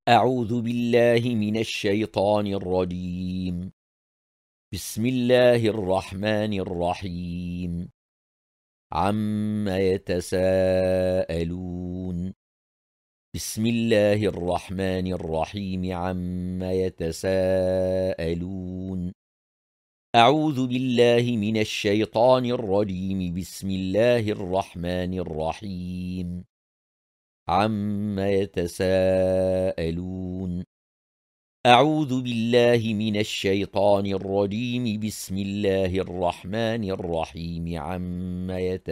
أعوذ بالله من الشيطان الرجيم. بسم الله الرحمن الرحيم. عم يتساءلون. بسم الله الرحمن الرحيم. عم يتساءلون. أعوذ بالله من الشيطان الرجيم. بسم الله الرحمن الرحيم. عم يتساءلون. أعوذ بالله من الشيطان الرجيم. بسم الله الرحمن الرحيم. عم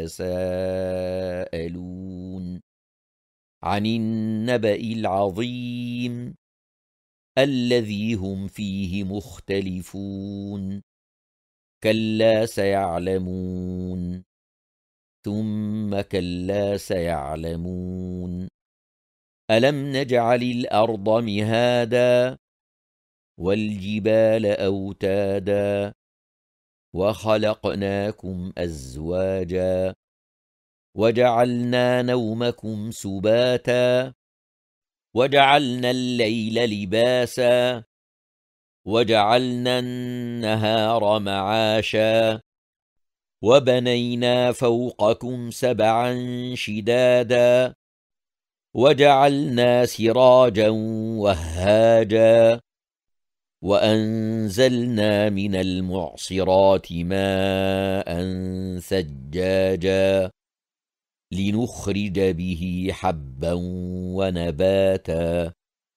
يتساءلون. عن النبأ العظيم الذي هم فيه مختلفون. كلا سيعلمون. ثم كلا سيعلمون. ألم نجعل الأرض مهادا والجبال أوتادا وخلقناكم أزواجا وجعلنا نومكم سباتا وجعلنا الليل لباسا وجعلنا النهار معاشا وبنينا فوقكم سبعا شدادا وجعلنا سراجا وهاجا وأنزلنا من المعصرات ماء ثجاجا لنخرج به حبا ونباتا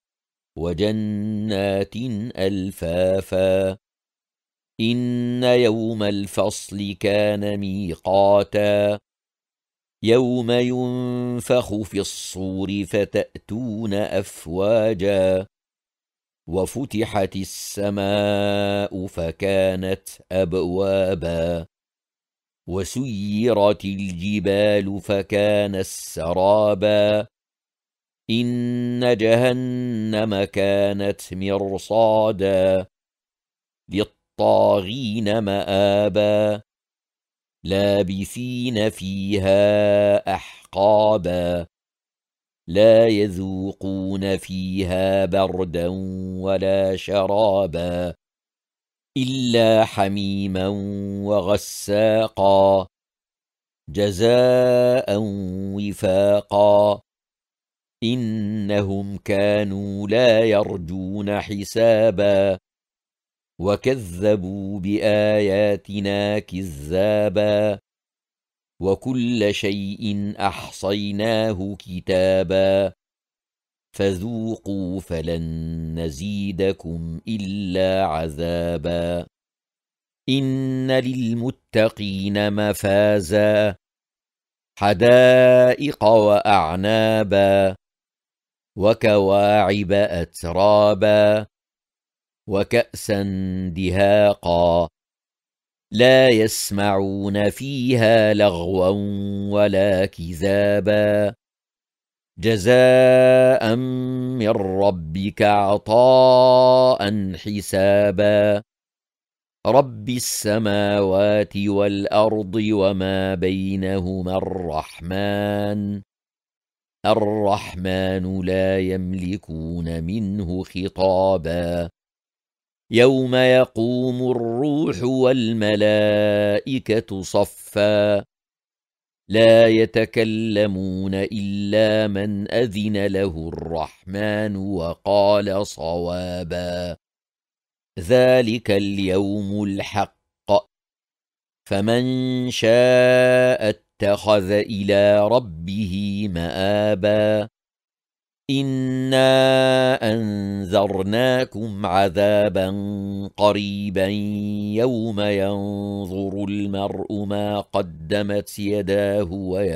وجنات ألفافا. إن يوم الفصل كان ميقاتا. يوم ينفخ في الصور فتأتون أفواجا وفتحت السماء فكانت أبوابا وسيرت الجبال فكانت سرابا. إن جهنم كانت مرصادا للطاغين مآبا لابثين فيها أحقابا لا يذوقون فيها بردا ولا شرابا إلا حميما وغساقا جزاء وفاقا. إنهم كانوا لا يرجون حسابا وكذبوا بآياتنا كذابا وكل شيء أحصيناه كتابا فذوقوا فلن نزيدكم إلا عذابا. إن للمتقين مفازا حدائق وأعنابا وكواعب أترابا وكأسا دهاقا لا يسمعون فيها لغوا ولا كذابا جزاء من ربك عطاء حسابا. رب السماوات والأرض وما بينهما الرحمن لا يملكون منه خطابا. يوم يقوم الروح والملائكة صفا لا يتكلمون إلا من أذن له الرحمن وقال صوابا. ذلك اليوم الحق فمن شاء اتخذ إلى ربه مآبا. إنا أنذرناكم عذابا قريبا يوم ينظر المرء ما قدمت يداه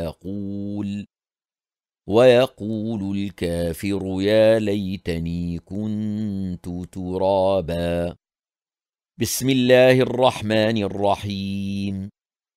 ويقول الكافر يا ليتني كنت ترابا. بسم الله الرحمن الرحيم.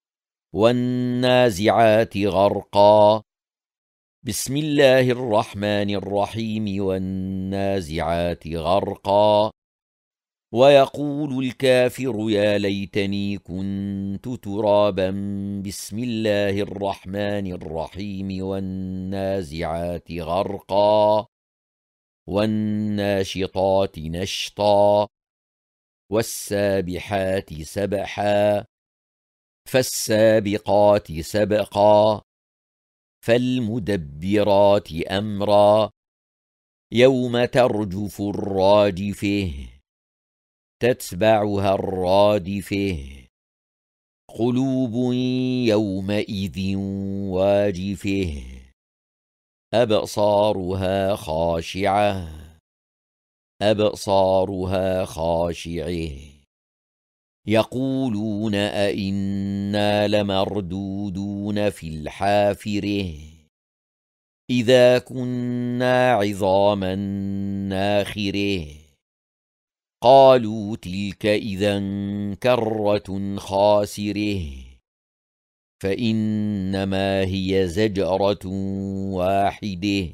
والنازعات غرقا. بسم الله الرحمن الرحيم. والنازعات غرقا. ويقول الكافر يا ليتني كنت ترابا. بسم الله الرحمن الرحيم. والنازعات غرقا. والناشطات نشطا والسابحات سبحا فالسابقات سبقا فالمدبرات أمرا يوم ترجف الراجفة تتبعها الرادفة قلوب يومئذ واجفة أبصارها خاشعة أبصارها خاشعة يقولون أئنا لمردودون في الحافرة إذا كنا عظاما ناخرة قالوا تلك إذا كرة خاسرة فإنما هي زجرة واحدة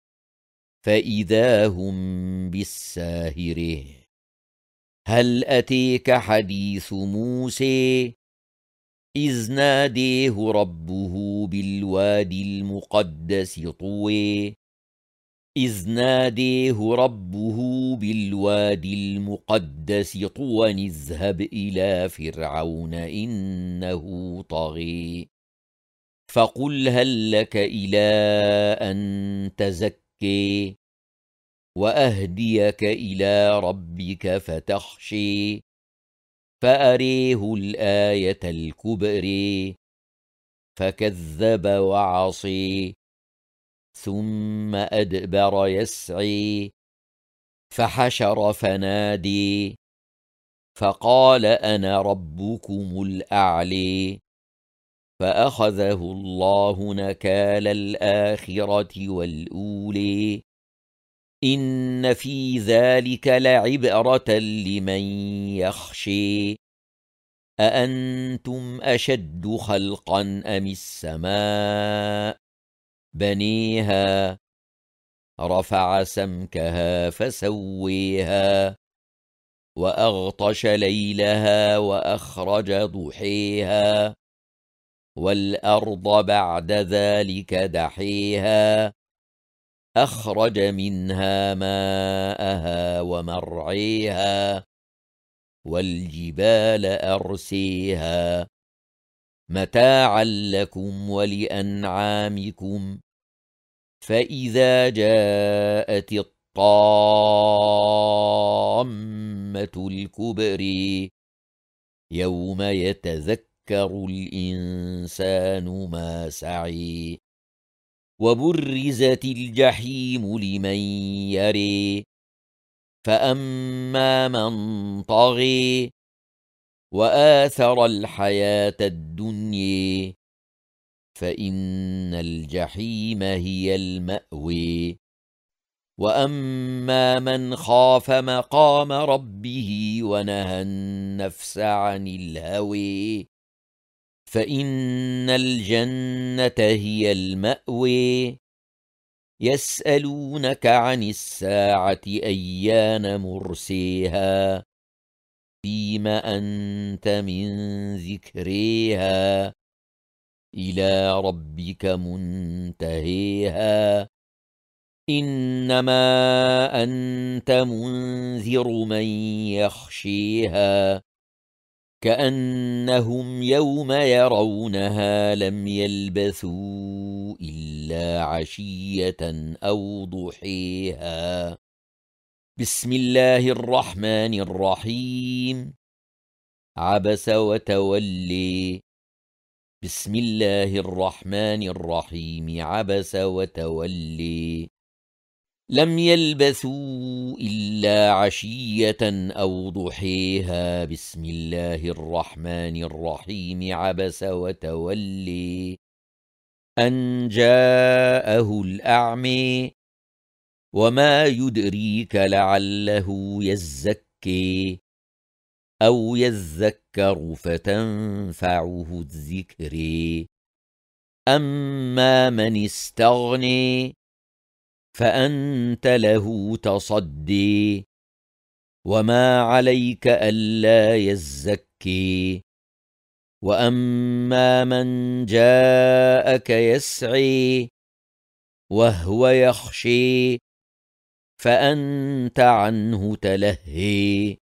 فإذا هم بالساهرة هل أتيك حديث موسى إذ ناديه ربه بالوادي المقدس طوى إذ ناديه ربه بالوادي المقدس طوى اذهب إلى فرعون إنه طغى فقل هل لك إلى أن تزكي وأهديك إلى ربك فتخشي فأريه الآية الكبرى فكذب وعصي ثم أدبر يسعي فحشر فنادي فقال أنا ربكم الأعلى فأخذه الله نكال الآخرة والأولى إن في ذلك لعبرة لمن يخشي أأنتم أشد خلقا أم السماء بنيها رفع سمكها فسويها وأغطش ليلها وأخرج ضحيها والأرض بعد ذلك دحيها أخرج منها ماءها ومرعيها والجبال أرسيها متاعا لكم ولأنعامكم فإذا جاءت الطامة الكبرى يوم يتذكر الإنسان ما سعي وبرزت الجحيم لمن يري فأما من طغى وآثر الحياة الدنيا فإن الجحيم هي المأوى وأما من خاف مقام ربه ونهى النفس عن الهوى فإن الجنة هي المأوى يسألونك عن الساعة أيان مرسيها فيم أنت من ذكريها إلى ربك منتهيها إنما أنت منذر من يخشيها كأنهم يوم يرونها لم يلبثوا إلا عشية أو ضحيها بسم الله الرحمن الرحيم عبس وتولي بسم الله الرحمن الرحيم عبس وتولي لم يلبثوا إلا عشية أو ضحيها بسم الله الرحمن الرحيم عبس وتولي أن جاءه الأعمى وما يدريك لعله يزكي أو يذكر فتنفعه الذكر أما من استغني فأنت له تصدي وما عليك ألا يزكي وأما من جاءك يسعي وهو يخشي فأنت عنه تلهي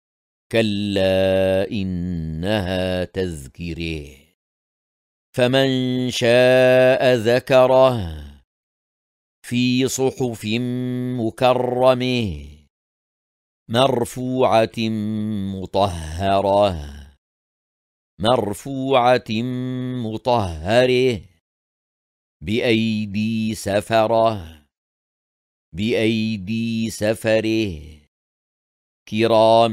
كلا إنها تذكره فمن شاء ذكره في صحف مكرمه مرفوعة مطهرة مطهره بأيدي سفره كرام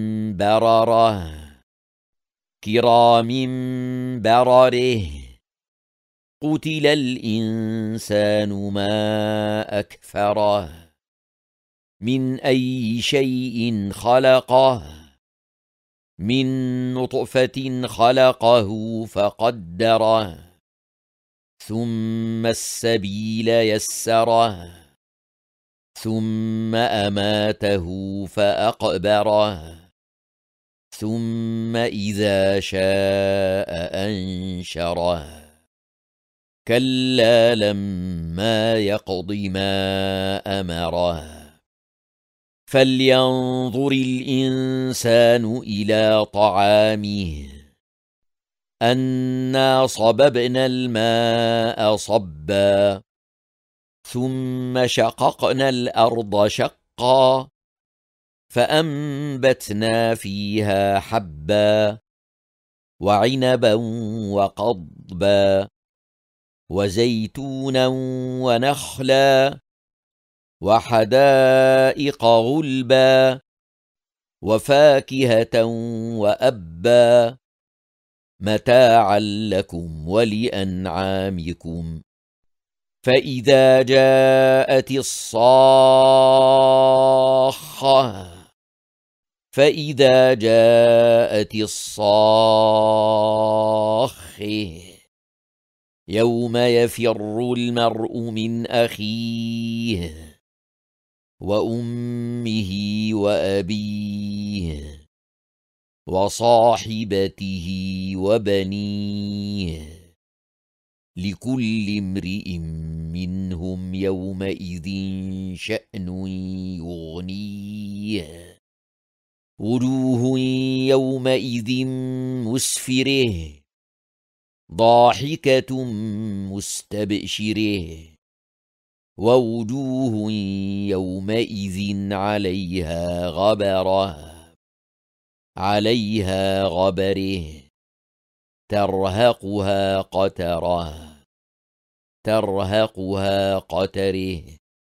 برره قتل الإنسان ما أكفره من أي شيء خلقه من نطفة خلقه فقدره ثم السبيل يسره ثم أماته فأقبره ثم إذا شاء أنشره كلا لما يقض ما أمره فلينظر الإنسان إلى طعامه أنا صببنا الماء صبا ثم شققنا الأرض شقا فأنبتنا فيها حبا وعنبا وقضبا وزيتونا ونخلا وحدائق غلبا وفاكهة وأبا متاعا لكم ولأنعامكم فإذا جاءت الصاخة يوم يفر المرء من أخيه وأمه وأبيه وصاحبته وبنيه لكل امرئ منهم يومئذ شأن يغنيه وجوه يومئذ مسفره ضاحكة مستبشره ووجوه يومئذ عليها غبره ترهقها قتره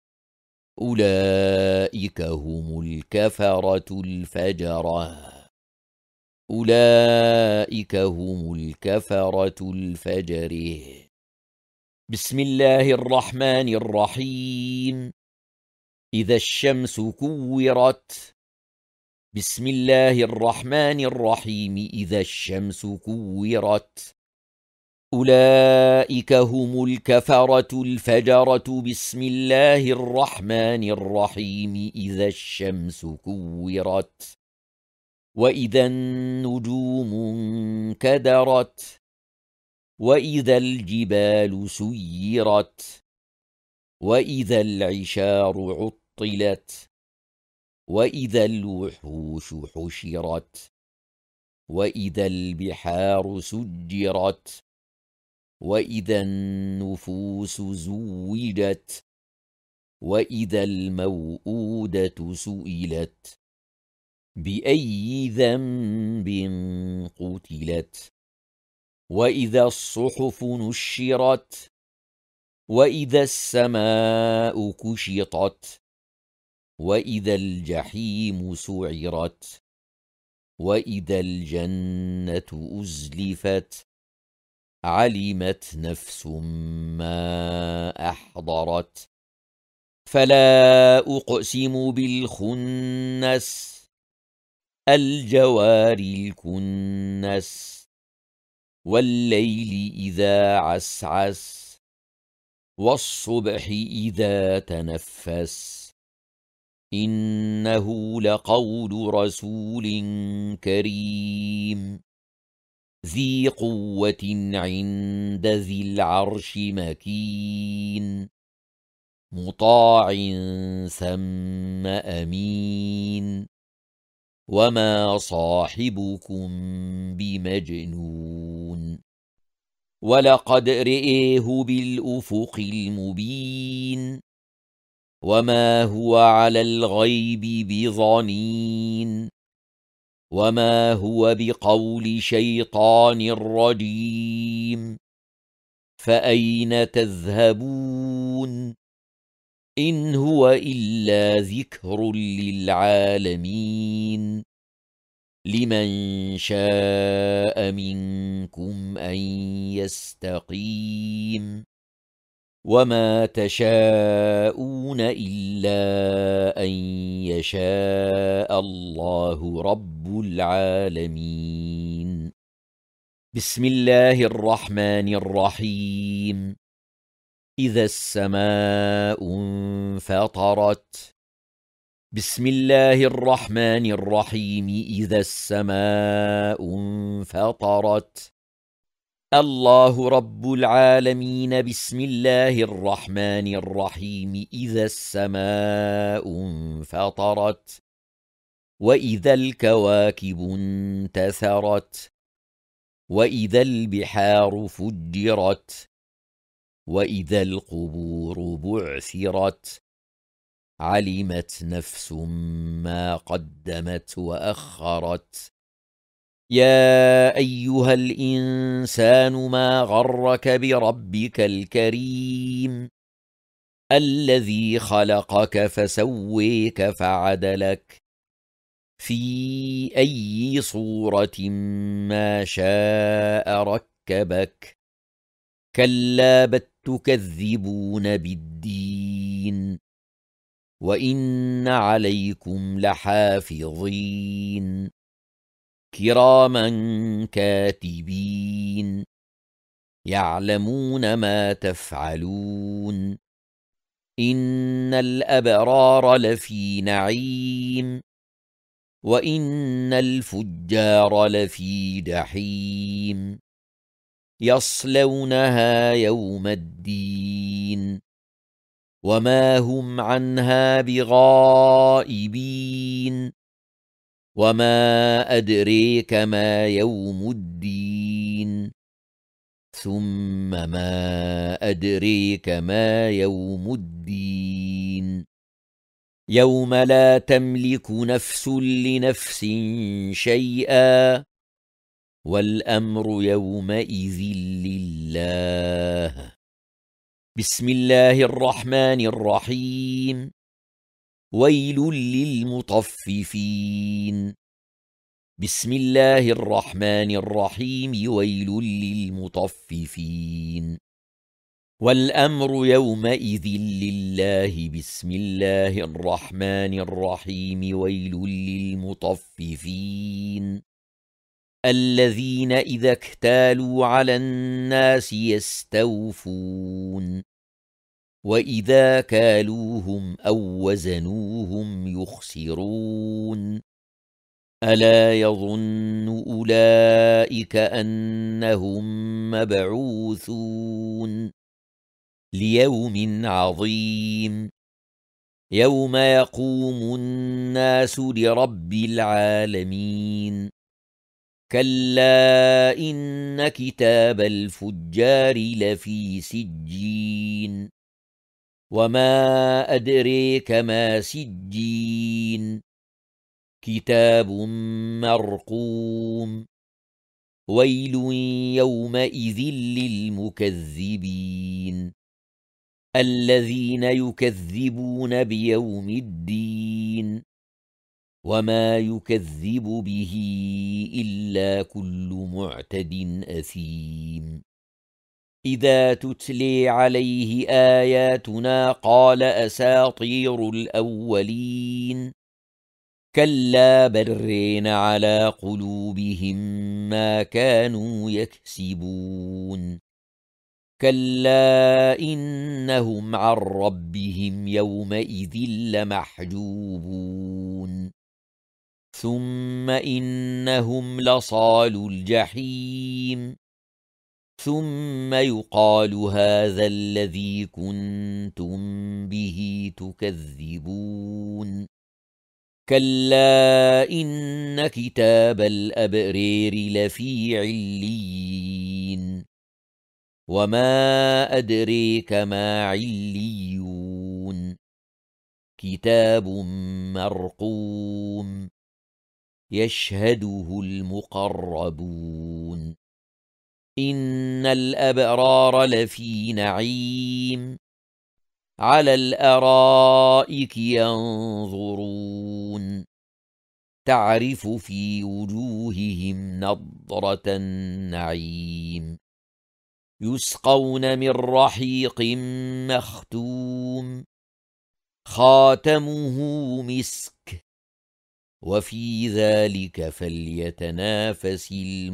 أولئك هم الكفرة الفجرة بسم الله الرحمن الرحيم إذا الشمس كورت بسم الله الرحمن الرحيم إذا الشمس كورت أولئك هم الكفرة الفجرة بسم الله الرحمن الرحيم إذا الشمس كورت وإذا النجوم انكدرت وإذا الجبال سيرت وإذا العشار عطلت وإذا الوحوش حشرت وإذا البحار سجرت وإذا النفوس زوجت وإذا الموءودة سئلت بأي ذنب قتلت وإذا الصحف نشرت وإذا السماء كشطت وإذا الجحيم سعرت وإذا الجنة أزلفت علمت نفس ما أحضرت فلا أقسم بالخنس الجوار الكنس والليل إذا عسعس والصبح إذا تنفس إنه لقول رسول كريم ذي قوة عند ذي العرش مكين مطاع ثم أمين وما صاحبكم بمجنون ولقد رئيه بالأفق المبين وما هو على الغيب بضنين وما هو بقول شيطان رجيم فأين تذهبون إن هو إلا ذكر للعالمين لمن شاء منكم أن يستقيم وما تشاءون إلا أن يشاء الله رب العالمين بسم الله الرحمن الرحيم إذا السماء انفطرت بسم الله الرحمن الرحيم إذا السماء انفطرت الله رب العالمين بسم الله الرحمن الرحيم إذا السماء انفطرت وإذا الكواكب انتثرت وإذا البحار فجرت وإذا القبور بعثرت علمت نفس ما قدمت وأخرت يا أيها الإنسان ما غرك بربك الكريم الذي خلقك فسويك فعدلك في أي صورة ما شاء ركبك كلا بل تكذبون بالدين وإن عليكم لحافظين كراما كاتبين يعلمون ما تفعلون إن الأبرار لفي نعيم وإن الفجار لفي جحيم يصلونها يوم الدين وما هم عنها بغائبين وما أدريك ما يوم الدين ثم ما أدريك ما يوم الدين يوم لا تملك نفس لنفس شيئا والأمر يومئذ لله بسم الله الرحمن الرحيم ويل للمطففين بسم الله الرحمن الرحيم ويل للمطففين والأمر يومئذ لله بسم الله الرحمن الرحيم ويل للمطففين الذين إذا اكتالوا على الناس يستوفون وإذا كالوهم أو وزنوهم يخسرون ألا يظن أولئك أنهم مبعوثون ليوم عظيم يوم يقوم الناس لرب العالمين كلا إن كتاب الفجار لفي سجين وما أدريك ما سجين كتاب مرقوم ويل يومئذ للمكذبين الذين يكذبون بيوم الدين وما يكذب به إلا كل معتد أثيم إذا تتلي عليه آياتنا قال أساطير الأولين كلا بل رين على قلوبهم ما كانوا يكسبون كلا إنهم عن ربهم يومئذ لمحجوبون ثم إنهم لصالو الجحيم ثم يقال هذا الذي كنتم به تكذبون كلا إن كتاب الأبرار لفي عليين وما أدريك ما عليون كتاب مرقوم يشهده المقربون إن الأبرار لفي نعيم على الأرائك ينظرون تعرف في وجوههم نضرة النعيم يسقون من رحيق مختوم خاتمه مسك وفي ذلك فليتنافس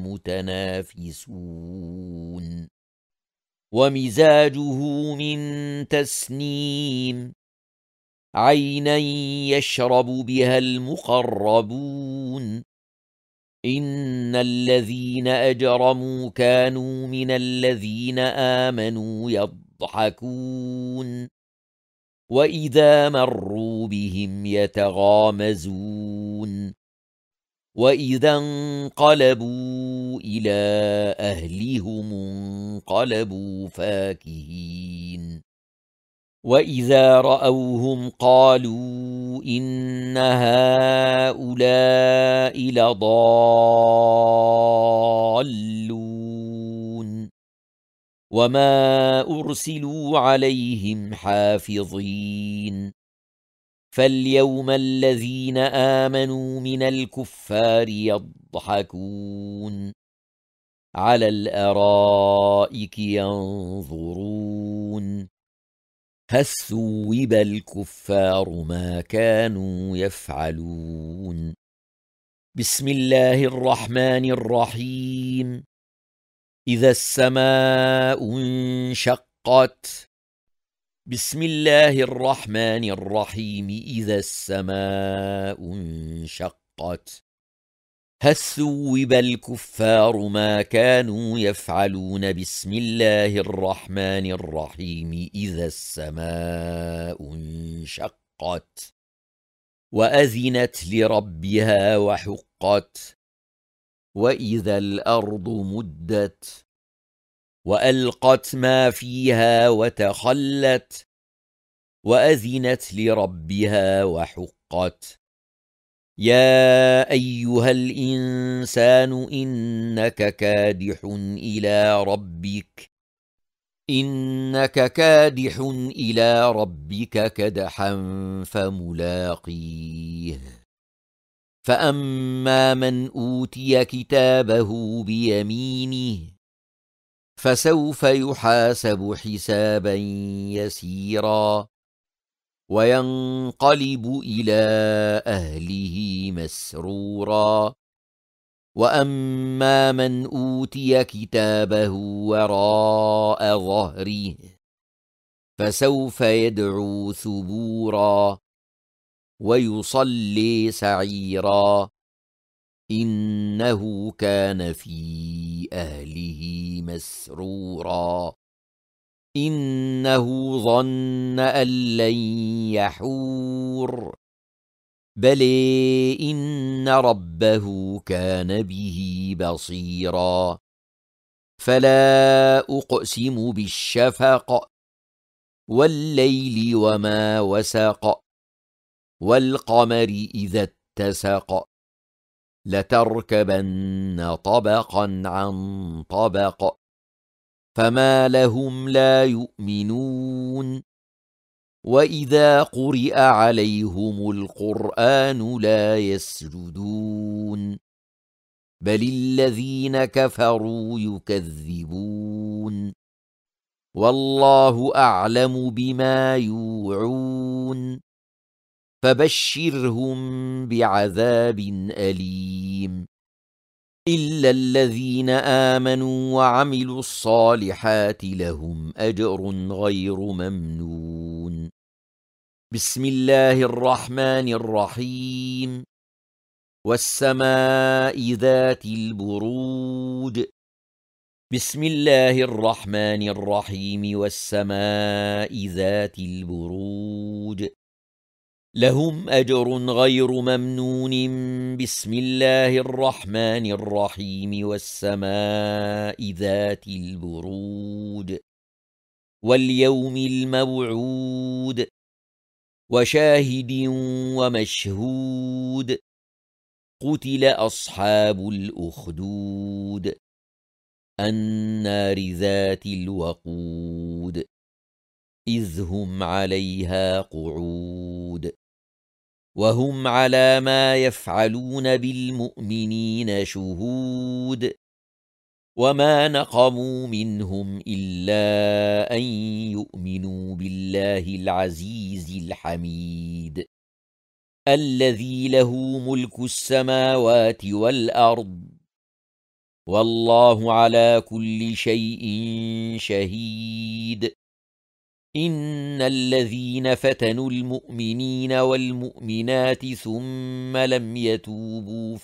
المتنافسون ومزاجه من تسنيم عينا يشرب بها المقربون إن الذين أجرموا كانوا من الذين آمنوا يضحكون وإذا مروا بهم يتغامزون وإذا انقلبوا إلى أهلهم انقلبوا فاكهين وإذا رأوهم قالوا إن هؤلاء لضالون وما أرسلوا عليهم حافظين فاليوم الذين آمنوا من الكفار يضحكون على الأرائك ينظرون هل ثوب الكفار ما كانوا يفعلون بسم الله الرحمن الرحيم إذا السماء انشقت بسم الله الرحمن الرحيم إذا السماء انشقت هل ثوب الكفار ما كانوا يفعلون بسم الله الرحمن الرحيم إذا السماء انشقت وأذنت لربها وحقت وإذا الأرض مدت وألقت ما فيها وتخلت وأذنت لربها وحقت يا أيها الإنسان إنك كادح إلى ربك كدحا فملاقيه فأما من أوتي كتابه بيمينه فسوف يحاسب حسابا يسيرا وينقلب إلى أهله مسرورا وأما من أوتي كتابه وراء ظهره فسوف يدعو ثبورا ويصلي سعيرا إنه كان في أهله مسرورا إنه ظن أن لن يحور بل إن ربه كان به بصيرا فلا أقسم بالشفق والليل وما وسق والقمر إذا اتسق لتركبن طبقا عن طبق فما لهم لا يؤمنون وإذا قرئ عليهم القرآن لا يسجدون بل الذين كفروا يكذبون والله أعلم بما يوعون فبشرهم بعذاب أليم إلا الذين آمنوا وعملوا الصالحات لهم أجر غير ممنون بسم الله الرحمن الرحيم والسماء ذات البروج بسم الله الرحمن الرحيم والسماء ذات البروج لهم أجر غير ممنون بسم الله الرحمن الرحيم والسماء ذات البروج واليوم الموعود وشاهد ومشهود قتل أصحاب الأخدود النار ذات الوقود إذ هم عليها قعود وهم على ما يفعلون بالمؤمنين شهود وما نقموا منهم إلا أن يؤمنوا بالله العزيز الحميد الذي له ملك السماوات والأرض والله على كل شيء شهيد إن الذين فتنوا المؤمنين والمؤمنات ثم لم يتوبوا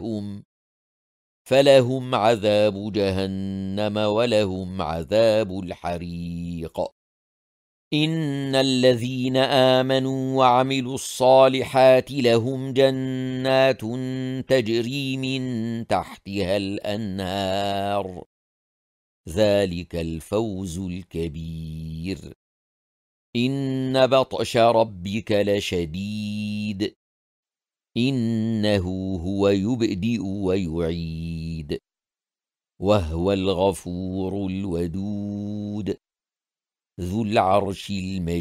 فلهم عذاب جهنم ولهم عذاب الحريق إن الذين آمنوا وعملوا الصالحات لهم جنات تجري من تحتها الأنهار ذلك الفوز الكبير إن بطش ربك لشديد إنه هو يبدئ ويعيد وهو الغفور الودود ذو العرش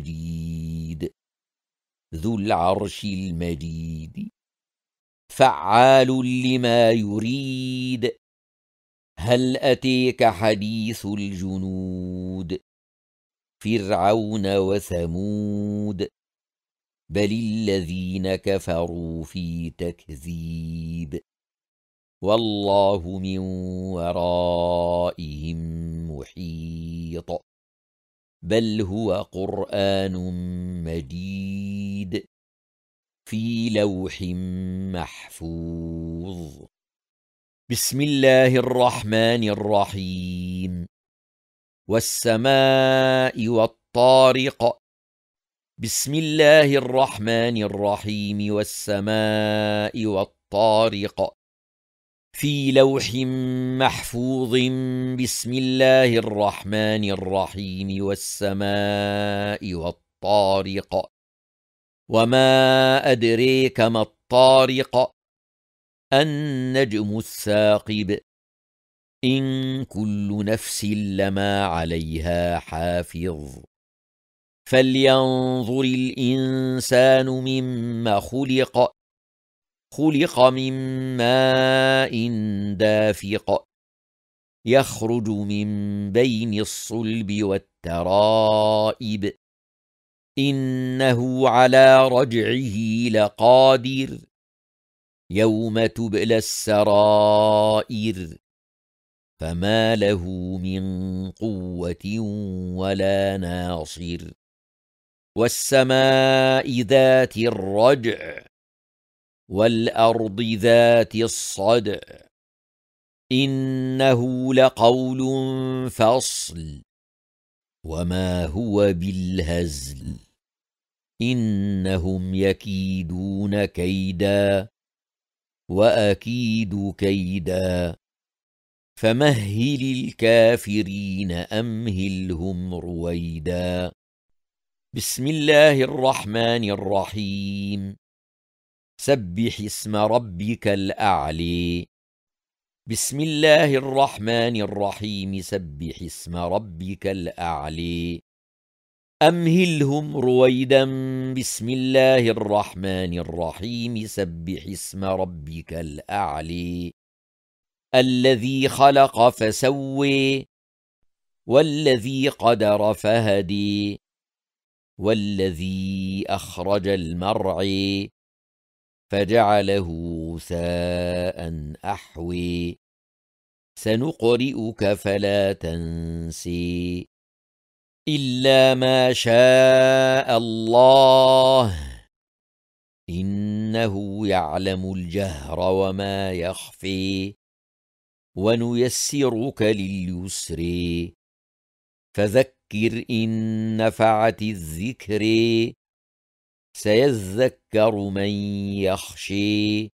المجيد فعال لما يريد هل أتيك حديث الجنود فرعون وثمود بل الذين كفروا في تكذيب والله من ورائهم محيط بل هو قرآن مجيد في لوح محفوظ بسم الله الرحمن الرحيم والسماء والطارق بسم الله الرحمن الرحيم والسماء والطارق في لوح محفوظ بسم الله الرحمن الرحيم والسماء والطارق وما أدريك ما الطارق النجم الثاقب إن كل نفس لما عليها حافظ فلينظر الإنسان مما خلق من ماء دافق يخرج من بين الصلب والترائب إنه على رجعه لقادر يوم تبلى السرائر فما له من قوة ولا ناصر والسماء ذات الرجع والأرض ذات الصدع إنه لقول فصل وما هو بالهزل إنهم يكيدون كيدا وأكيد كيدا فمهل الكافرين أمهلهم رويدا بسم الله الرحمن الرحيم سبح اسم ربك الأعلى بسم الله الرحمن الرحيم سبح اسم ربك الأعلى أمهلهم رويدا بسم الله الرحمن الرحيم سبح اسم ربك الأعلى الذي خلق فسوى والذي قدر فهدي والذي أخرج المرعى فجعله غثاء أحوي سنقرئك فلا تنسي إلا ما شاء الله إنه يعلم الجهر وما يخفي ونيسرك لليسر فذكر إن نفعت الذكر سيذكر من يخشي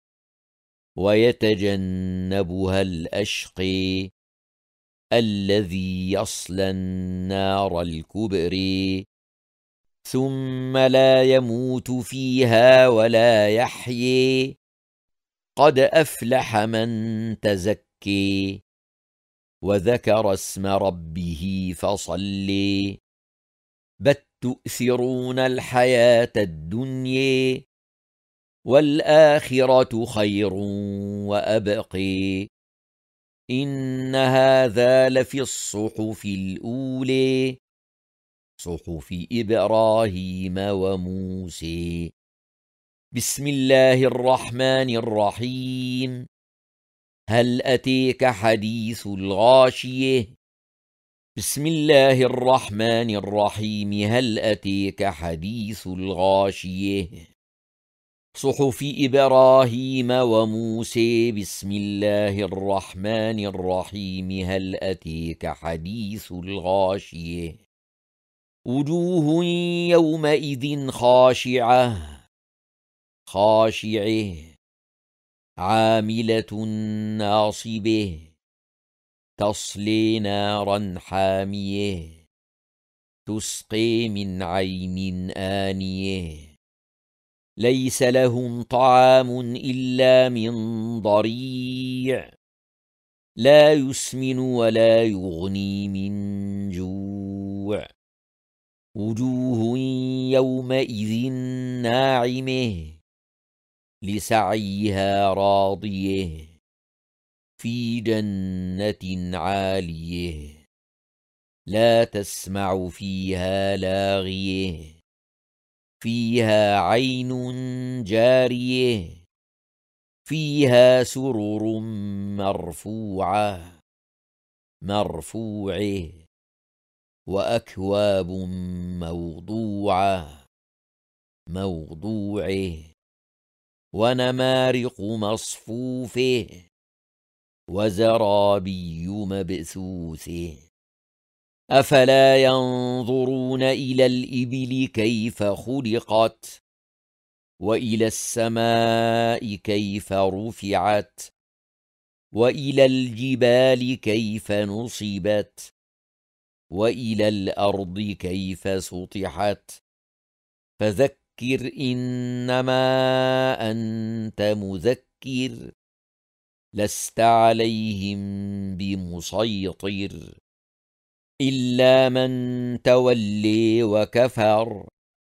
ويتجنبها الأشقي الذي يصلى النار الكبرى ثم لا يموت فيها ولا يحيي قد أفلح من تزكي وذكر اسم ربه فصلي بل تؤثرون الحياة الدنيا والآخرة خير وأبقي إن هذا لفي الصحف الأولى صحف إبراهيم وموسى بسم الله الرحمن الرحيم هل أتيك حديث الغاشية بسم الله الرحمن الرحيم هل أتيك حديث الغاشية صحف إبراهيم وموسى بسم الله الرحمن الرحيم هل أتيك حديث الغاشية وجوه يومئذ خاشعة عاملة ناصبة تصلي نارا حامية تسقي من عين آنية ليس لهم طعام إلا من ضريع لا يسمن ولا يغني من جوع وجوه يومئذ ناعمة لسعيها راضية في جنة عالية لا تسمع فيها لاغية فيها عين جارية فيها سرر مرفوعة وأكواب موضوعة ونمارق مصفوفة وزرابي مبثوثة أفلا ينظرون إلى الإبل كيف خلقت وإلى السماء كيف رفعت وإلى الجبال كيف نصبت وإلى الأرض كيف سطحت فذكر إنما أنت مذكر لست عليهم بمسيطر إلا من تولي وكفر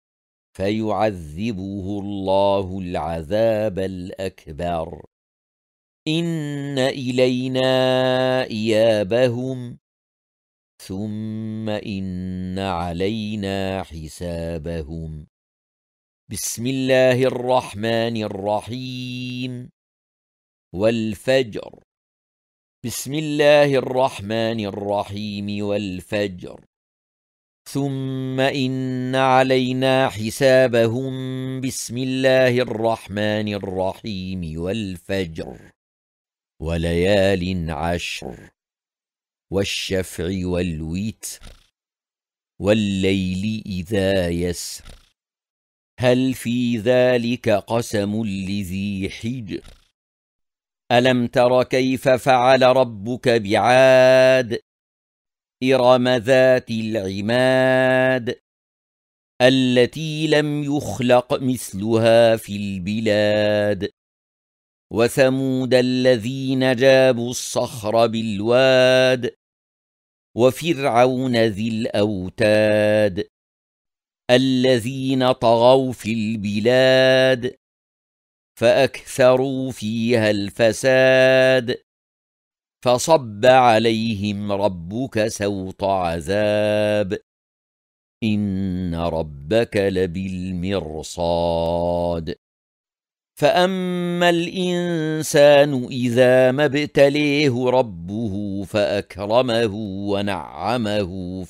فيعذبه الله العذاب الأكبر إن إلينا إيابهم ثم إن علينا حسابهم بسم الله الرحمن الرحيم والفجر بسم الله الرحمن الرحيم والفجر ثم إن علينا حسابهم بسم الله الرحمن الرحيم والفجر وليال عشر والشفع والوتر والليل إذا يسر هل في ذلك قسم لذي حجر ألم تر كيف فعل ربك بعاد إرم ذات العماد التي لم يخلق مثلها في البلاد وثمود الذين جابوا الصخر بالواد وفرعون ذي الأوتاد الذين طغوا في البلاد فأكثروا فيها الفساد فصب عليهم ربك سوط عذاب إن ربك لبالمرصاد فأما الإنسان إذا ما ابتليه ربه فأكرمه ونعمه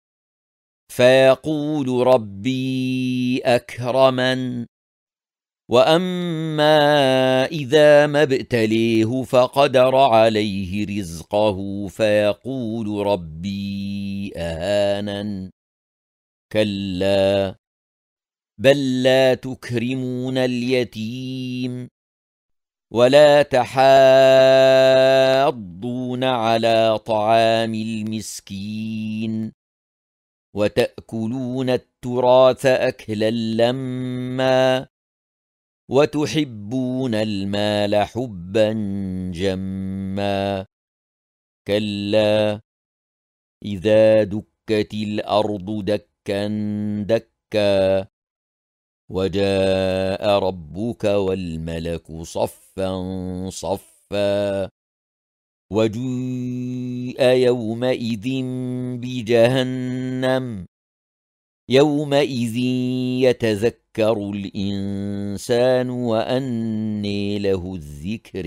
فيقول ربي أكرمن وأما إذا ما ابتليه فقدر عليه رزقه فيقول ربي أهانن كلا بل لا تكرمون اليتيم ولا تحاضون على طعام المسكين وتأكلون التراث أكلا لما وتحبون المال حبا جما كلا إذا دكت الأرض دكا دكا وجاء ربك والملك صفا صفا وجيء يومئذ بجهنم يومئذ يتذكر الإنسان وأنى له الذكر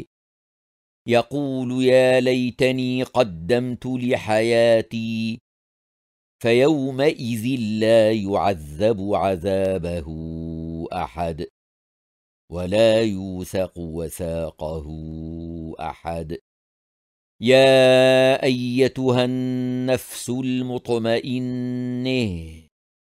يقول يا ليتني قدمت لحياتي فيومئذ لا يعذب عذابه أحد ولا يوثق وثاقه أحد يا أيتها النفس المطمئنة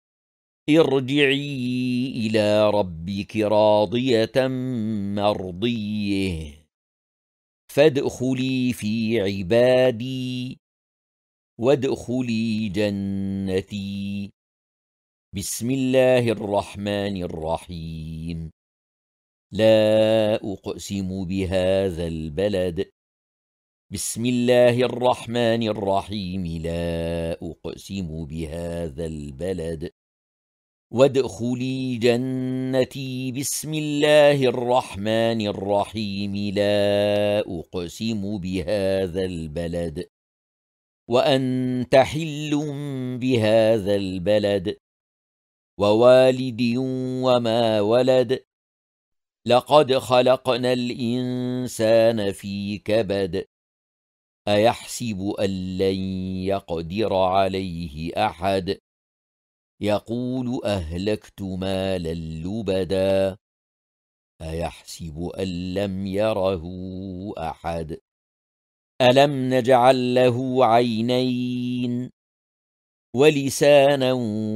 ارجعي إلى ربك راضية مرضية فادخلي في عبادي وادخلي جنتي بسم الله الرحمن الرحيم لا أقسم بهذا البلد بسم الله الرحمن الرحيم لا أقسم بهذا البلد وادخلي جنتي بسم الله الرحمن الرحيم لا أقسم بهذا البلد وأنت حل بهذا البلد ووالد وما ولد لقد خلقنا الإنسان في كبد أيحسب أن لن يقدر عليه أحد يقول أهلكت مالا لبدا أيحسب أن لم يره أحد ألم نجعل له عينين ولسانا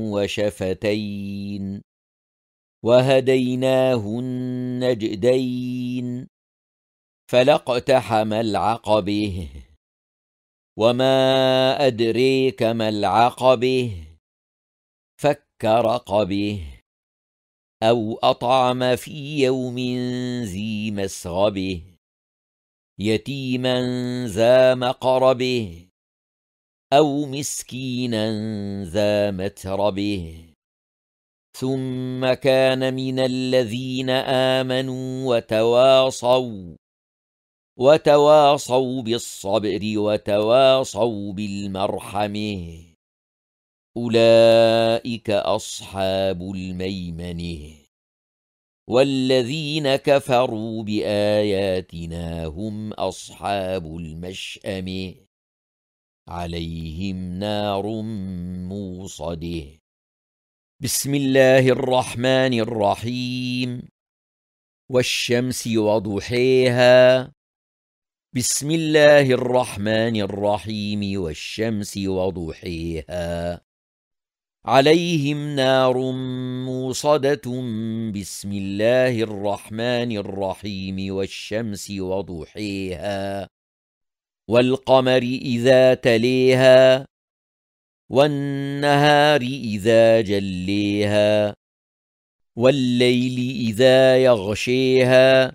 وشفتين وهديناه النجدين فلاقتحم العقبة وما أدريك ما العقبة فك رقبه أو أطعم في يوم ذي مسغبه يتيما ذا مقربه أو مسكينا ذا متربه ثم كان من الذين آمنوا وتواصوا بالصبر وتواصوا بالمرحمة أولئك أصحاب الميمنة والذين كفروا بآياتنا هم أصحاب المشأمة عليهم نار موصده بسم الله الرحمن الرحيم والشمس وضحيها بسم الله الرحمن الرحيم والشمس وضحيها عليهم نار موصدة بسم الله الرحمن الرحيم والشمس وضحيها والقمر إذا تليها والنهار إذا جليها والليل إذا يغشيها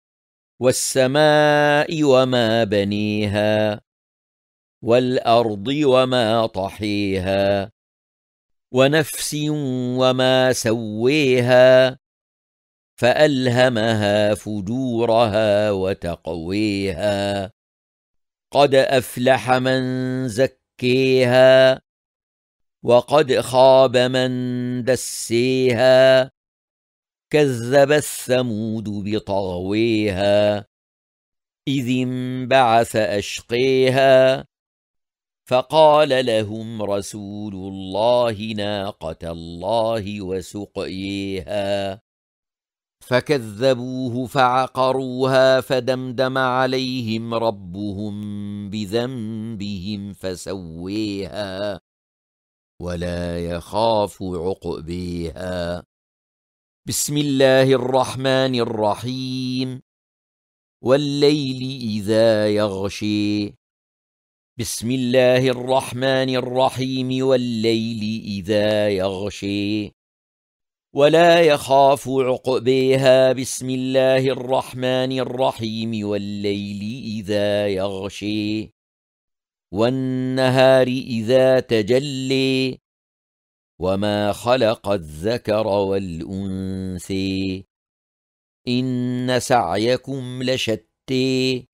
والسماء وما بنيها والأرض وما طحيها ونفس وما سويها فألهمها فجورها وتقويها قد أفلح من زكيها وقد خاب من دسيها كذبت ثمود بطغويها إذ انبعث أشقيها فقال لهم رسول الله ناقة الله وسقيها فكذبوه فعقروها فدمدم عليهم ربهم بذنبهم فسويها ولا يخاف عقبيها. بسم الله الرحمن الرحيم. والليل إذا يغشي. بسم الله الرحمن الرحيم. والليل إذا يغشي ولا يخاف عقبيها. بسم الله الرحمن الرحيم. والليل إذا يغشي والنهار إذا تجلي وما خلق الذكر والأنثى إن سعيكم لشتى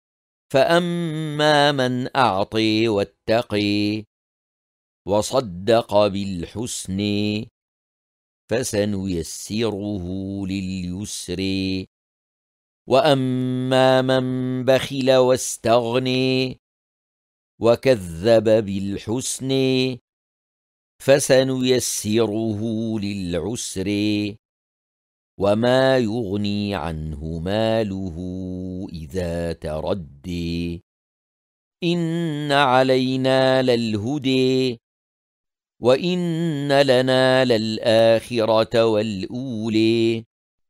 فأما من أعطي واتقي وصدق بالحسن فسنيسره لليسر وأما من بخل واستغني وكذب بالحسن فسنيسره للعسر وما يغني عنه ماله إذا تردي إن علينا للهدي وإن لنا للآخرة والأولي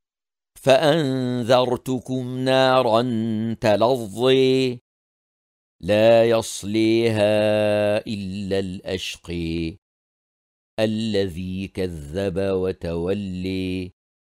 فأنذرتكم نارا تلظي لا يصليها إلا الأشقي الذي كذب وتولي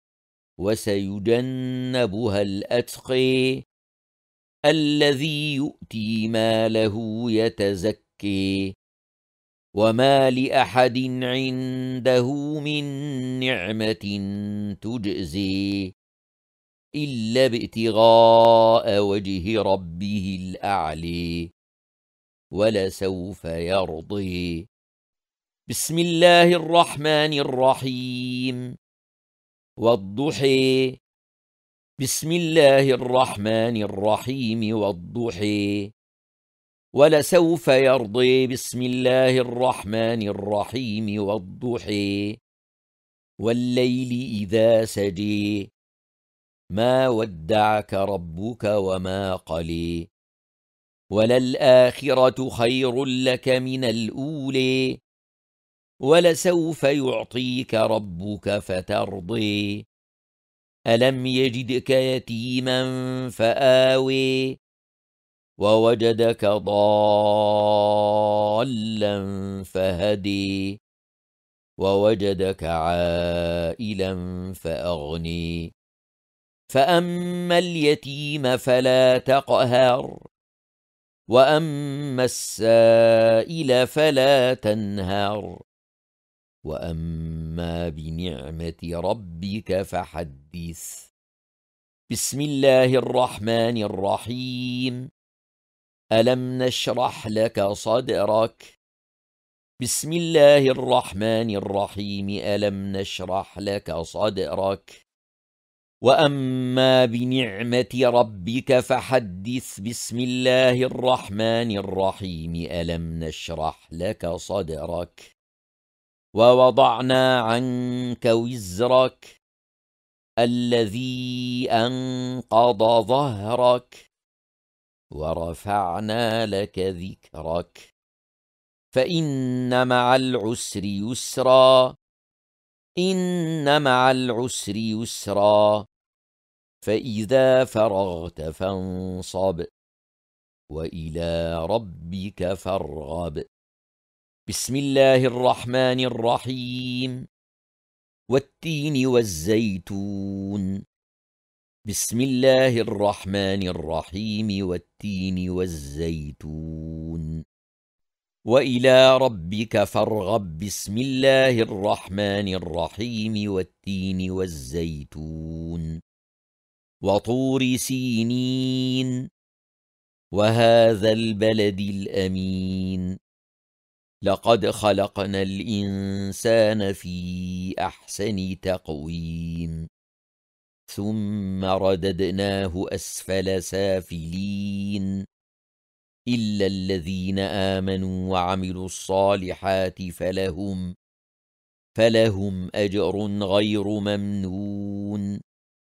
وسيجنبها الأتقي الذي يؤتي ماله يتزكي وما لأحد عنده من نعمة تجزي إلا ابتغاء وجه ربه الأعلي ولسوف يرضي. بسم الله الرحمن الرحيم. والضحى. بسم الله الرحمن الرحيم. والضحى ولسوف يرضي. بسم الله الرحمن الرحيم. والضحى والليل إذا سجي ما ودعك ربك وما قلي وللآخرة خير لك من الأولى ولسوف يعطيك ربك فترضي ألم يجدك يتيما فآوي ووجدك ضالا فهدي ووجدك عائلا فأغني فأما اليتيم فلا تقهر وأما السائل فلا تنهر وأما بنعمة ربك فحدث. بسم الله الرحمن الرحيم. ألم نشرح لك صدرك. بسم الله الرحمن الرحيم. ألم نشرح لك صدرك وأما بنعمة ربك فحدث. بسم الله الرحمن الرحيم. ألم نشرح لك صدرك ووضعنا عنك وزرك الذي أنقض ظهرك ورفعنا لك ذكرك فإن مع العسر يسرا إن مع العسر يسرا فإذا فرغت فانصب وإلى ربك فارغب. بسم الله الرحمن الرحيم. والتين والزيتون. بسم الله الرحمن الرحيم. والتين والزيتون وإلى ربك فارغب. بسم الله الرحمن الرحيم. والتين والزيتون وطور سينين وهذا البلد الأمين لقد خلقنا الإنسان في أحسن تقويم ثم رددناه أسفل سافلين إلا الذين آمنوا وعملوا الصالحات فلهم أجر غير ممنون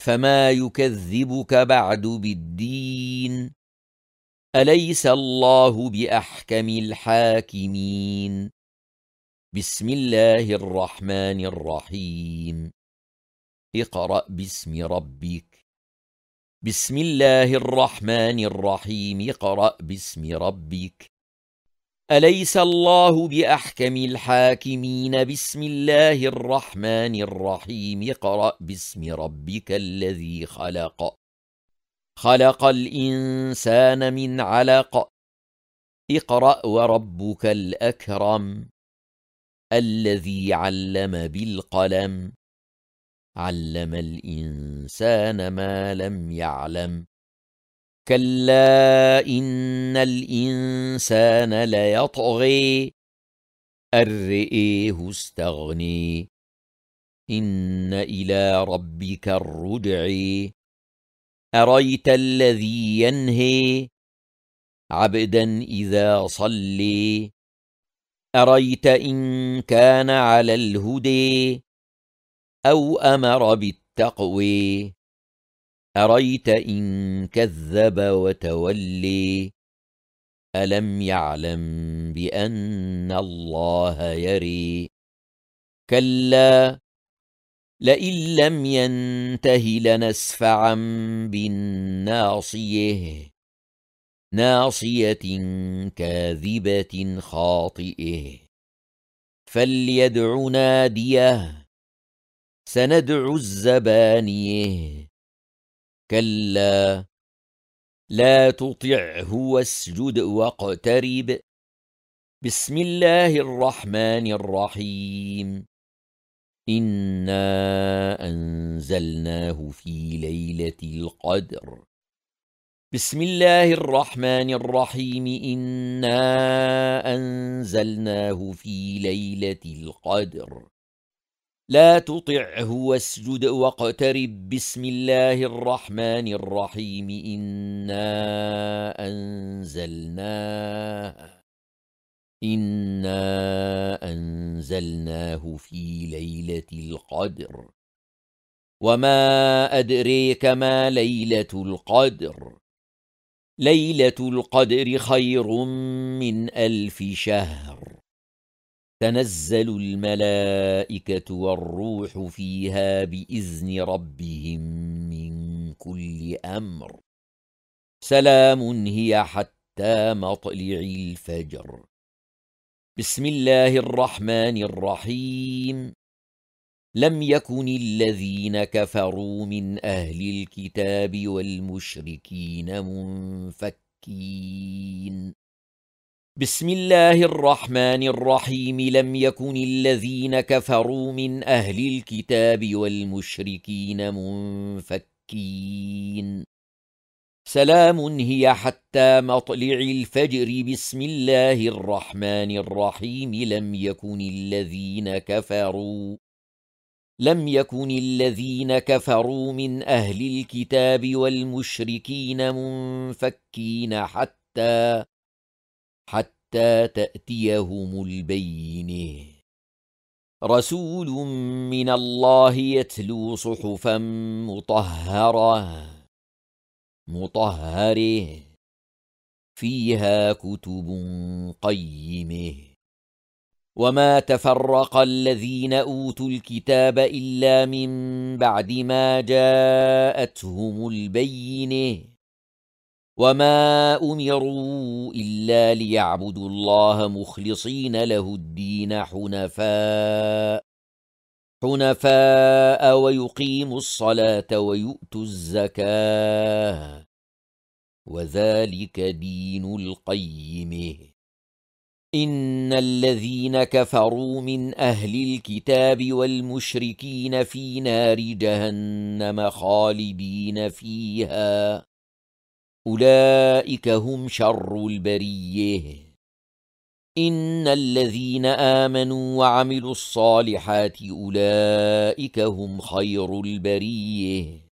فما يكذبك بعد بالدين أليس الله بأحكم الحاكمين بسم الله الرحمن الرحيم اقرأ باسم ربك بسم الله الرحمن الرحيم اقرأ باسم ربك أليس الله بأحكم الحاكمين بسم الله الرحمن الرحيم اقرأ باسم ربك الذي خلق خلق الإنسان من علق اقرأ وربك الأكرم الذي علم بالقلم علم الإنسان ما لم يعلم كلا إن الإنسان ليطغي أن رآه استغني إن إلى ربك الرجع أريت الذي ينهي عبدا إذا صلي أريت إن كان على الهدى أو أمر بالتقوى أريت إن كذب وتولي ألم يعلم بأن الله يري كلا لئن لم ينته لنسفعا بالناصية ناصية كاذبة خاطئة فليدع ناديه سندع الزبانية كلا لا تطعه واسجد واقترب بسم الله الرحمن الرحيم إنا أنزلناه في ليلة القدر بسم الله الرحمن الرحيم إنا أنزلناه في ليلة القدر لا تطعه واسجد واقترب بسم الله الرحمن الرحيم إنا أنزلناه في ليلة القدر وما أدريك ما ليلة القدر ليلة القدر خير من 1000 شهر تنزل الملائكة والروح فيها بإذن ربهم من كل أمر سلام هي حتى مطلع الفجر بسم الله الرحمن الرحيم لم يكن الذين كفروا من أهل الكتاب والمشركين منفكين بسم الله الرحمن الرحيم لم يكن الذين كفروا من أهل الكتاب والمشركين منفكين سلام هي حتى مطلع الفجر بسم الله الرحمن الرحيم لم يكن الذين كفروا من أهل الكتاب والمشركين منفكين حتى تأتيهم البينة رسول من الله يتلو صحفا مطهرة فيها كتب قيمة وما تفرق الذين أوتوا الكتاب إلا من بعد ما جاءتهم البينة وما أمروا إلا ليعبدوا الله مخلصين له الدين حنفاء ويقيموا الصلاة ويؤتوا الزكاة وذلك دين القيمة إن الذين كفروا من أهل الكتاب والمشركين في نار جهنم خالدين فيها أولئك هم شر البرية إن الذين آمنوا وعملوا الصالحات أولئك هم خير البرية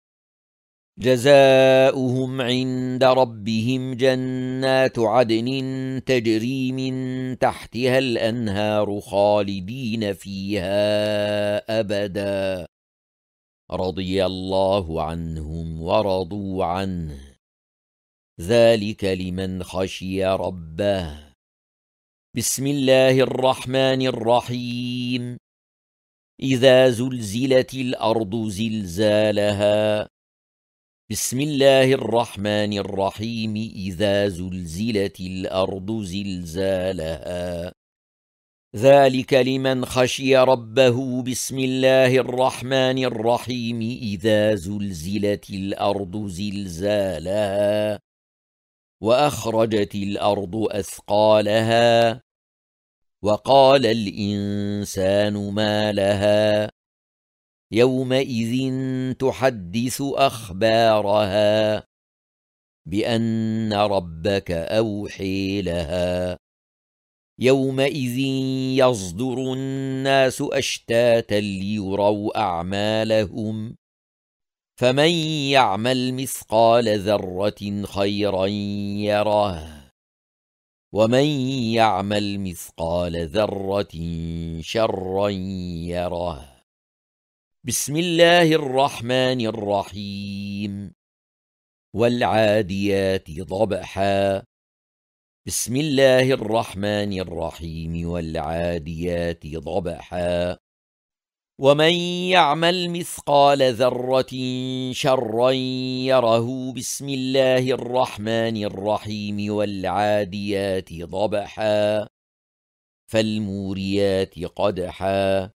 جزاؤهم عند ربهم جنات عدن تجري من تحتها الأنهار خالدين فيها أبدا رضي الله عنهم ورضوا عنه ذلك لمن خشي ربه. بسم الله الرحمن الرحيم. إذا زلزلت الأرض زلزالها. بسم الله الرحمن الرحيم. إذا زلزلت الأرض زلزالها ذلك لمن خشي ربه. بسم الله الرحمن الرحيم. إذا زلزلت الأرض زلزالها وأخرجت الأرض أثقالها وقال الإنسان ما لها يومئذ تحدث أخبارها بأن ربك أوحي لها يومئذ يصدر الناس أشتاتا ليروا أعمالهم فمن يعمل مثقال ذرة خيرا يره ومن يعمل مثقال ذرة شرا يره. بسم الله الرحمن الرحيم. والعاديات ضبحا. بسم الله الرحمن الرحيم. والعاديات ضبحا. ومن يعمل مثقال ذرة شرا يره. بسم الله الرحمن الرحيم. والعاديات ضبحا. فالموريات قدحا.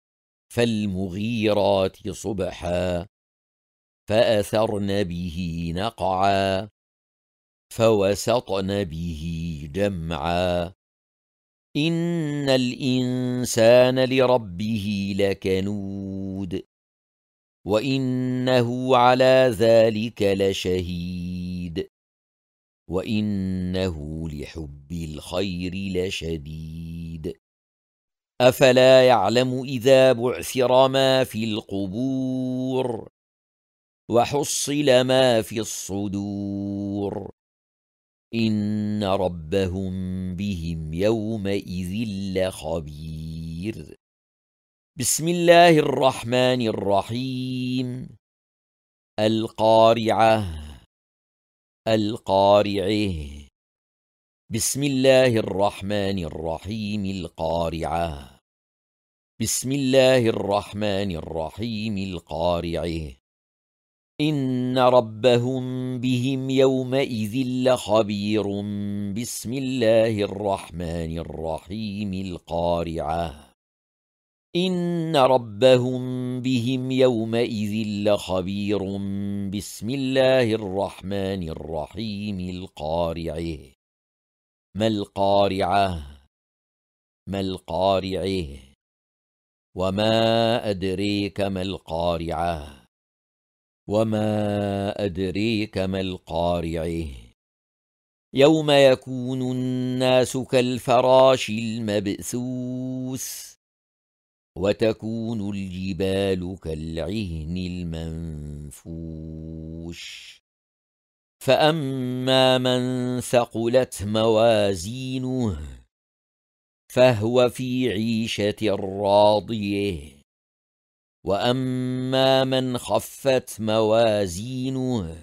فالمغيرات صبحا. فأثرن به نقعا. فوسطن به جمعا. إن الإنسان لربه لكنود وإنه على ذلك لشهيد وإنه لحب الخير لشديد. أفلا يعلم إذا بعثر ما في القبور وحصل ما في الصدور إن ربهم بهم يومئذ لخبير. بسم الله الرحمن الرحيم. القارعة. القارعة. بسم الله الرحمن الرحيم. القارعة. بسم الله الرحمن الرحيم. القارعة. إن ربهم بهم يومئذ لخبير. بسم الله الرحمن الرحيم. القارعة. إن ربهم بهم يومئذ لخبير. بسم الله الرحمن الرحيم. القارعة. ما القارعة. ما القارعة. وما أدريك ما القارعة. وما أدريك ما القارعة. يوم يكون الناس كالفراش المبثوث وتكون الجبال كالعهن المنفوش. فأما من ثقلت موازينه فهو في عيشة راضية وأما من خفت موازينه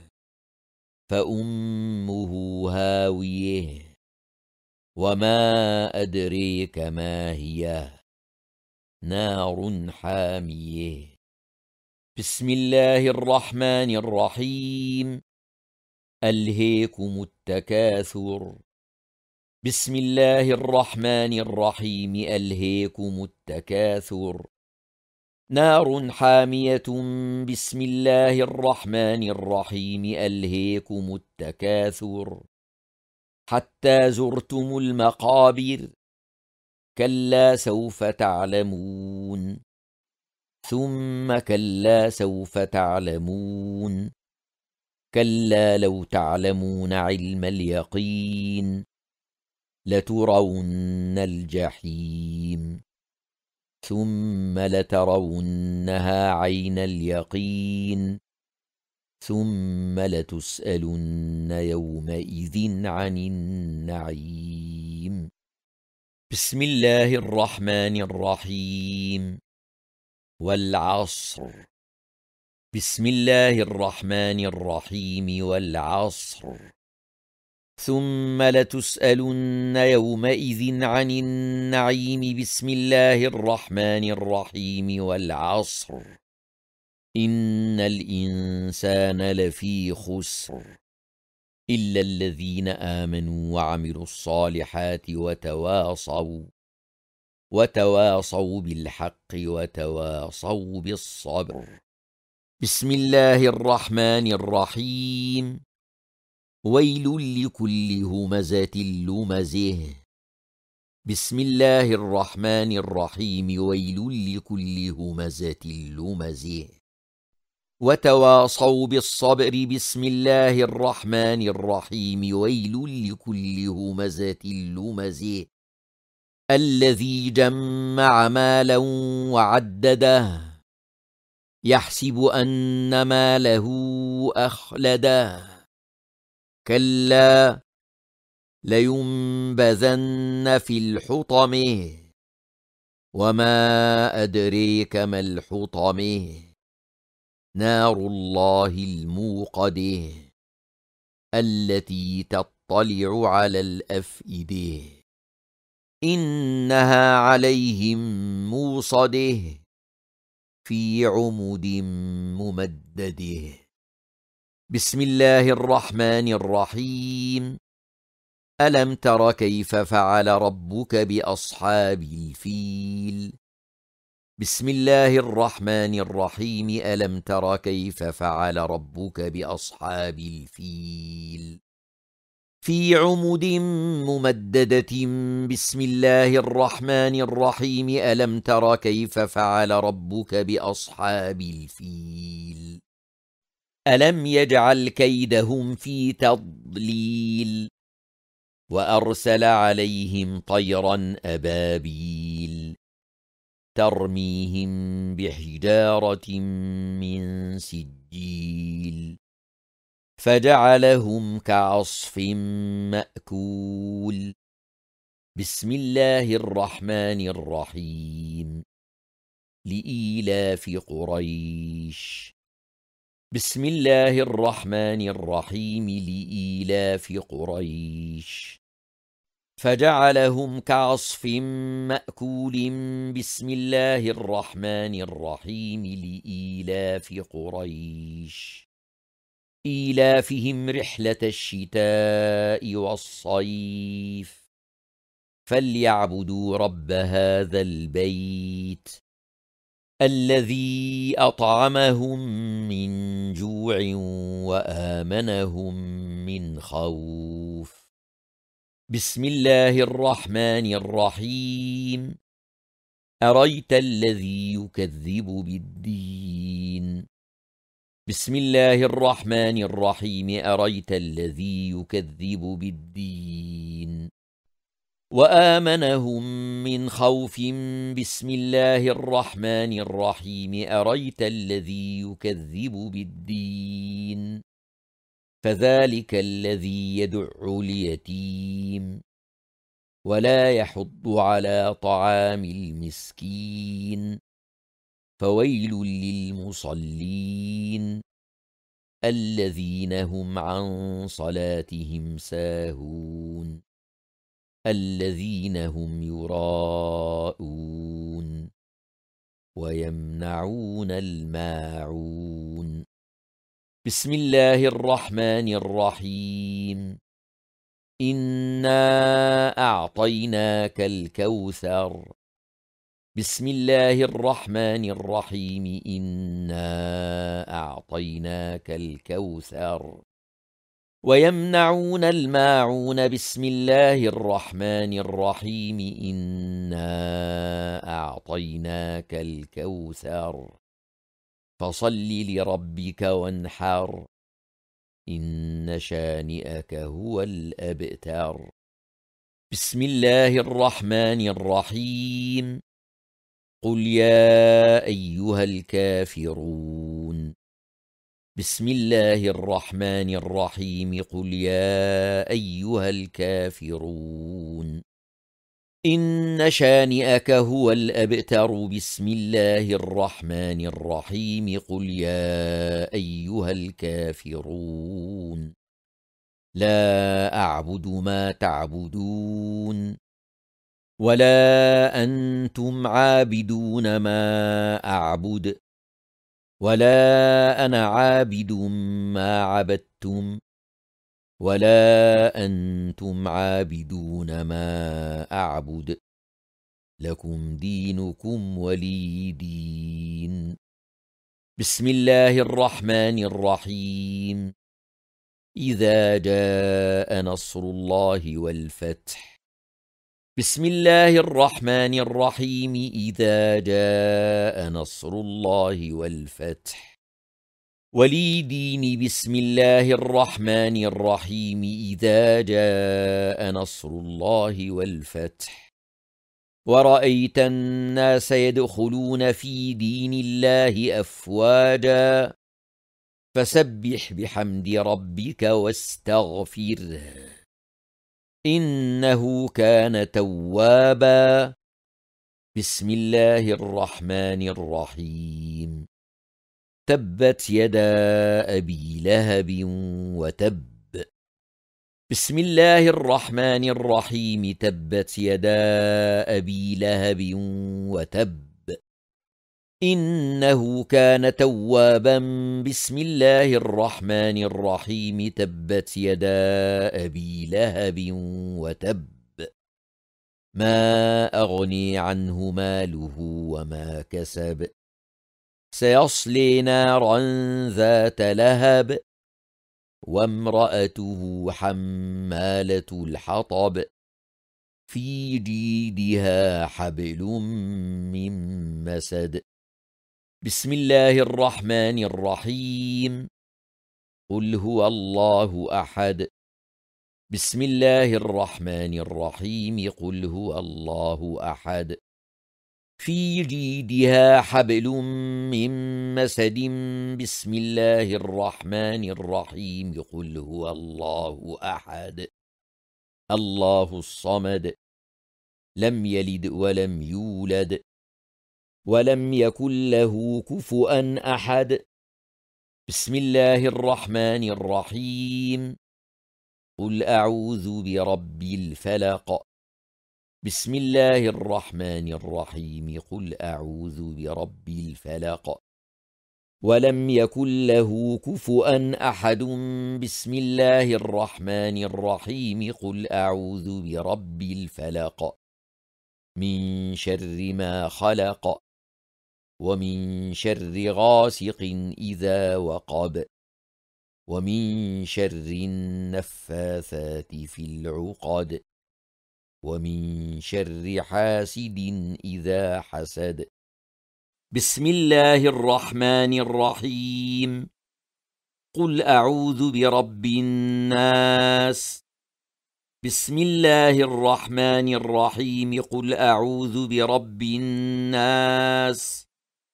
فأمه هاوية وما أدريك ما هي نار حامية. بسم الله الرحمن الرحيم. ألهيكم التكاثر. بسم الله الرحمن الرحيم. ألهيكم التكاثر. نار حامية. بسم الله الرحمن الرحيم. ألهيكم التكاثر حتى زرتم المقابر. كلا سوف تعلمون ثم كلا سوف تعلمون. كلا لو تعلمون علم اليقين لترون الجحيم ثم لترونها عين اليقين ثم لتسألن يومئذ عن النعيم. بسم الله الرحمن الرحيم. والعصر. بسم الله الرحمن الرحيم والعصر ثم لتسألن يومئذ عن النعيم بسم الله الرحمن الرحيم والعصر إن الإنسان لفي خسر إلا الذين آمنوا وعملوا الصالحات وتواصوا بالحق وتواصوا بالصبر بسم الله الرحمن الرحيم ويل لكل همزة لمزه بسم الله الرحمن الرحيم ويل لكل همزة لمزه وتواصوا بالصبر بسم الله الرحمن الرحيم ويل لكل همزة لمزه الذي جمع مالا وعدده يحسب أن ماله أخلده كلا لينبذن في الحطمة وما أدريك ما الحطمة نار الله الموقدة التي تطلع على الأفئدة إنها عليهم موصدة في عمد ممدده بسم الله الرحمن الرحيم ألم تر كيف فعل ربك بأصحاب الفيل بسم الله الرحمن الرحيم ألم تر كيف فعل ربك بأصحاب الفيل في عمد ممددة بسم الله الرحمن الرحيم ألم تر كيف فعل ربك بأصحاب الفيل ألم يجعل كيدهم في تضليل وأرسل عليهم طيرا أبابيل ترميهم بحجارة من سجيل فجعلهم كعصف مأكول بسم الله الرحمن الرحيم لإيلاف قريش بسم الله الرحمن الرحيم لإيلاف قريش فجعلهم كعصف مأكول بسم الله الرحمن الرحيم لإيلاف قريش إيلافهم رحلة الشتاء والصيف فليعبدوا رب هذا البيت الذي أطعمهم من جوع وآمنهم من خوف بسم الله الرحمن الرحيم أريت الذي يكذب بالدين بسم الله الرحمن الرحيم أريت الذي يكذب بالدين وآمنهم من خوف بسم الله الرحمن الرحيم أريت الذي يكذب بالدين فذلك الذي يدع اليتيم ولا يحض على طعام المسكين فويل للمصلين الذين هم عن صلاتهم ساهون الذين هم يراءون ويمنعون الماعون بسم الله الرحمن الرحيم إنا أعطيناك الكوثر بسم الله الرحمن الرحيم إنا أعطيناك الكوثر ويمنعون الماعون بسم الله الرحمن الرحيم إنا أعطيناك الكوثر فصل لربك وانحر إن شانئك هو الأبتر بسم الله الرحمن الرحيم قل يا أيها الكافرون بسم الله الرحمن الرحيم قل يا أيها الكافرون إن شانئك هو الأبتر. بسم الله الرحمن الرحيم. قل يا أيها الكافرون لا أعبد ما تعبدون ولا أنتم عابدون ما أعبد ولا أنا عابد ما عبدتم ولا أنتم عابدون ما أعبد. لكم دينكم ولي دين. بسم الله الرحمن الرحيم. إذا جاء نصر الله والفتح. بسم الله الرحمن الرحيم. إذا جاء نصر الله والفتح. ولي دين. بسم الله الرحمن الرحيم. إذا جاء نصر الله والفتح. ورأيت الناس يدخلون في دين الله أفواجا فسبح بحمد ربك واستغفره إنه كان توابا. بسم الله الرحمن الرحيم. تبت يدا أبي لهب وتب. بسم الله الرحمن الرحيم. تبت يدا أبي لهب وتب إنه كان توابا. بسم الله الرحمن الرحيم. تبت يدا أبي لهب وتب ما أغني عنه ماله وما كسب سيصلي نارا ذات لهب وامرأته حمالة الحطب في جيدها حبل من مسد. بسم الله الرحمن الرحيم. قل هو الله أحد. بسم الله الرحمن الرحيم. قل هو الله أحد. في جيدها حبل من مسد. بسم الله الرحمن الرحيم. قل هو الله أحد. الله الصمد. لم يلد ولم يولد ولم يكن له كفؤا أحد. بسم الله الرحمن الرحيم. قل أعوذ برب الفلق. بسم الله الرحمن الرحيم. قل أعوذ برب الفلق. ولم يكن له كفؤا أحد. بسم الله الرحمن الرحيم. قل أعوذ برب الفلق. من شر ما خلق ومن شر غاسق إذا وقب ومن شر النفاثات في العقد ومن شر حاسد إذا حسد. بسم الله الرحمن الرحيم. قل أعوذ برب الناس. بسم الله الرحمن الرحيم. قل أعوذ برب الناس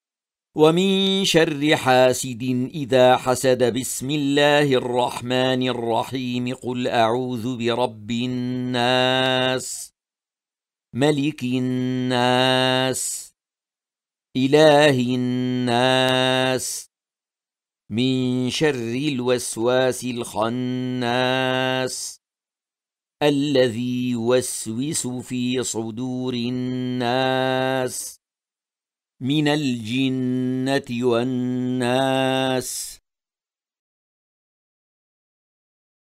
ومن شر حاسد إذا حسد. بسم الله الرحمن الرحيم. قل أعوذ برب الناس ملك الناس إله الناس من شر الوسواس الخناس الذي يوسوس في صدور الناس من الجنة والناس.